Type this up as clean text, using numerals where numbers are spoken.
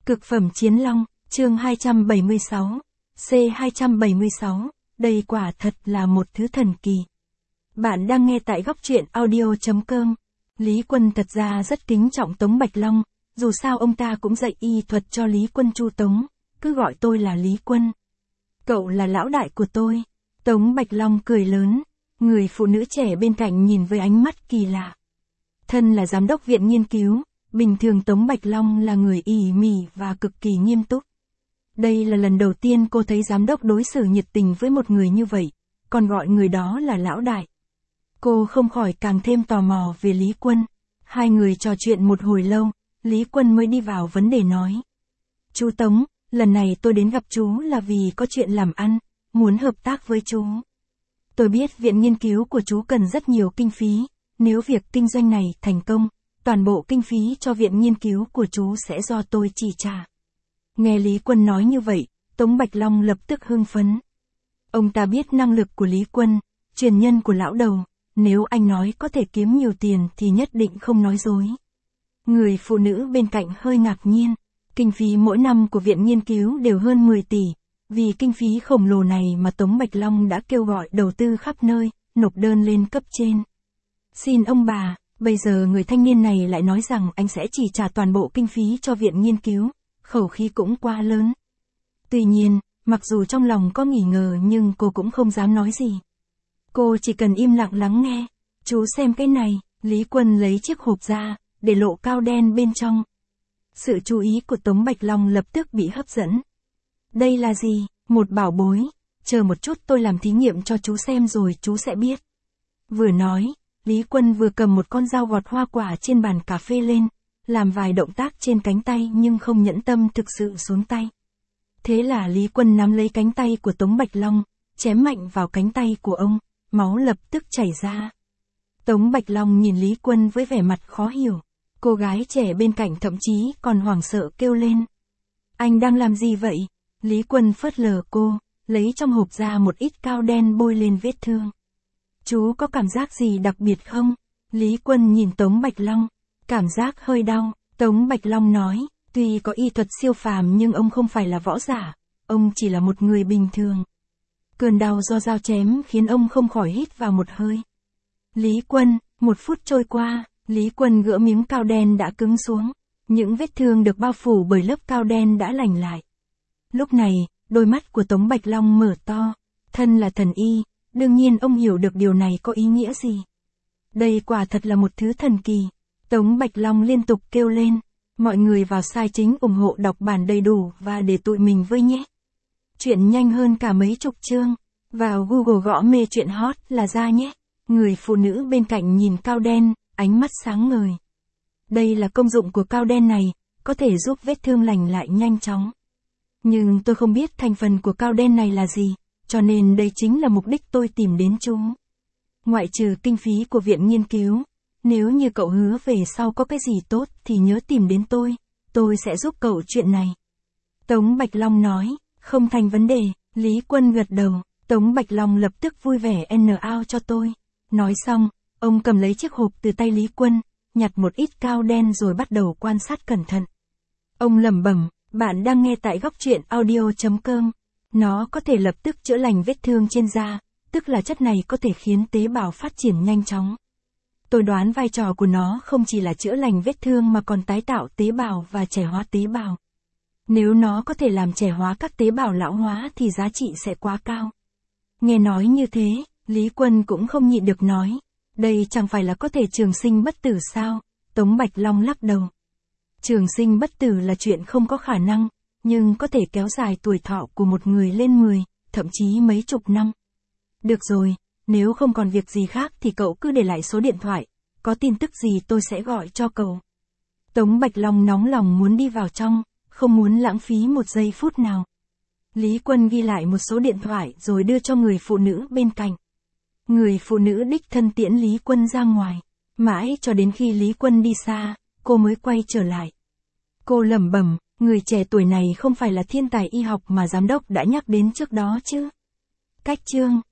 Cực phẩm chiến long, chương 276, C276, đây quả thật là một thứ thần kỳ. Bạn đang nghe tại góc truyện audio.com. Lý Quân thật ra rất kính trọng Tống Bạch Long, dù sao ông ta cũng dạy y thuật cho Lý Quân Chu Tống, cứ gọi tôi là Lý Quân. Cậu là lão đại của tôi. Tống Bạch Long cười lớn, người phụ nữ trẻ bên cạnh nhìn với ánh mắt kỳ lạ. Thân là giám đốc viện nghiên cứu, bình thường Tống Bạch Long là người ỉ mỉ và cực kỳ nghiêm túc. Đây là lần đầu tiên cô thấy giám đốc đối xử nhiệt tình với một người như vậy, còn gọi người đó là lão đại. Cô không khỏi càng thêm tò mò về Lý Quân. Hai người trò chuyện một hồi lâu, Lý Quân mới đi vào vấn đề nói. Chú Tống, lần này tôi đến gặp chú là vì có chuyện làm ăn, muốn hợp tác với chú. Tôi biết viện nghiên cứu của chú cần rất nhiều kinh phí, nếu việc kinh doanh này thành công, toàn bộ kinh phí cho viện nghiên cứu của chú sẽ do tôi chi trả. Nghe Lý Quân nói như vậy, Tống Bạch Long lập tức hưng phấn. Ông ta biết năng lực của Lý Quân, truyền nhân của lão đầu, nếu anh nói có thể kiếm nhiều tiền thì nhất định không nói dối. Người phụ nữ bên cạnh hơi ngạc nhiên, kinh phí mỗi năm của viện nghiên cứu đều hơn 10 tỷ, vì kinh phí khổng lồ này mà Tống Bạch Long đã kêu gọi đầu tư khắp nơi, nộp đơn lên cấp trên. Xin ông bà, bây giờ người thanh niên này lại nói rằng anh sẽ chỉ trả toàn bộ kinh phí cho viện nghiên cứu, khẩu khí cũng quá lớn. Tuy nhiên, mặc dù trong lòng có nghi ngờ nhưng cô cũng không dám nói gì. Cô chỉ cần im lặng lắng nghe. Chú xem cái này, Lý Quân lấy chiếc hộp ra, để lộ cao đen bên trong. Sự chú ý của Tống Bạch Long lập tức bị hấp dẫn. Đây là gì? Một bảo bối. Chờ một chút tôi làm thí nghiệm cho chú xem rồi chú sẽ biết. Vừa nói, Lý Quân vừa cầm một con dao gọt hoa quả trên bàn cà phê lên, làm vài động tác trên cánh tay nhưng không nhẫn tâm thực sự xuống tay. Thế là Lý Quân nắm lấy cánh tay của Tống Bạch Long, chém mạnh vào cánh tay của ông, máu lập tức chảy ra. Tống Bạch Long nhìn Lý Quân với vẻ mặt khó hiểu, cô gái trẻ bên cạnh thậm chí còn hoảng sợ kêu lên. Anh đang làm gì vậy? Lý Quân phớt lờ cô, lấy trong hộp ra một ít cao đen bôi lên vết thương. Chú có cảm giác gì đặc biệt không? Lý Quân nhìn Tống Bạch Long, cảm giác hơi đau. Tống Bạch Long nói, tuy có y thuật siêu phàm nhưng ông không phải là võ giả, ông chỉ là một người bình thường. Cơn đau do dao chém khiến ông không khỏi hít vào một hơi. Lý Quân, 1 phút trôi qua, Lý Quân gỡ miếng cao đen đã cứng xuống, những vết thương được bao phủ bởi lớp cao đen đã lành lại. Lúc này, đôi mắt của Tống Bạch Long mở to, thân là thần y, đương nhiên ông hiểu được điều này có ý nghĩa gì. Đây quả thật là một thứ thần kỳ. Tống Bạch Long liên tục kêu lên, mọi người vào site chính ủng hộ đọc bản đầy đủ và để tụi mình với nhé. Chuyện nhanh hơn cả mấy chục chương, vào Google gõ mê chuyện hot là ra nhé. Người phụ nữ bên cạnh nhìn cao đen, ánh mắt sáng ngời. Đây là công dụng của cao đen này, có thể giúp vết thương lành lại nhanh chóng. Nhưng tôi không biết thành phần của cao đen này là gì, cho nên đây chính là mục đích tôi tìm đến chú. Ngoại trừ kinh phí của viện nghiên cứu, nếu như cậu hứa về sau có cái gì tốt thì nhớ tìm đến tôi sẽ giúp cậu chuyện này. Tống Bạch Long nói, không thành vấn đề, Lý Quân gật đầu, Tống Bạch Long lập tức vui vẻ out cho tôi. Nói xong, ông cầm lấy chiếc hộp từ tay Lý Quân, nhặt một ít cao đen rồi bắt đầu quan sát cẩn thận. Ông lẩm bẩm, bạn đang nghe tại góc truyện audio.com. Nó có thể lập tức chữa lành vết thương trên da, tức là chất này có thể khiến tế bào phát triển nhanh chóng. Tôi đoán vai trò của nó không chỉ là chữa lành vết thương mà còn tái tạo tế bào và trẻ hóa tế bào. Nếu nó có thể làm trẻ hóa các tế bào lão hóa thì giá trị sẽ quá cao. Nghe nói như thế, Lý Quân cũng không nhịn được nói, đây chẳng phải là có thể trường sinh bất tử sao? Tống Bạch Long lắc đầu. Trường sinh bất tử là chuyện không có khả năng, nhưng có thể kéo dài tuổi thọ của một người lên 10, thậm chí mấy chục năm. Được rồi, nếu không còn việc gì khác thì cậu cứ để lại số điện thoại, có tin tức gì tôi sẽ gọi cho cậu. Tống Bạch Long nóng lòng muốn đi vào trong, không muốn lãng phí một giây phút nào. Lý Quân ghi lại một số điện thoại rồi đưa cho người phụ nữ bên cạnh. Người phụ nữ đích thân tiễn Lý Quân ra ngoài, mãi cho đến khi Lý Quân đi xa, cô mới quay trở lại. Cô lẩm bẩm, người trẻ tuổi này không phải là thiên tài y học mà giám đốc đã nhắc đến trước đó chứ. Cách chương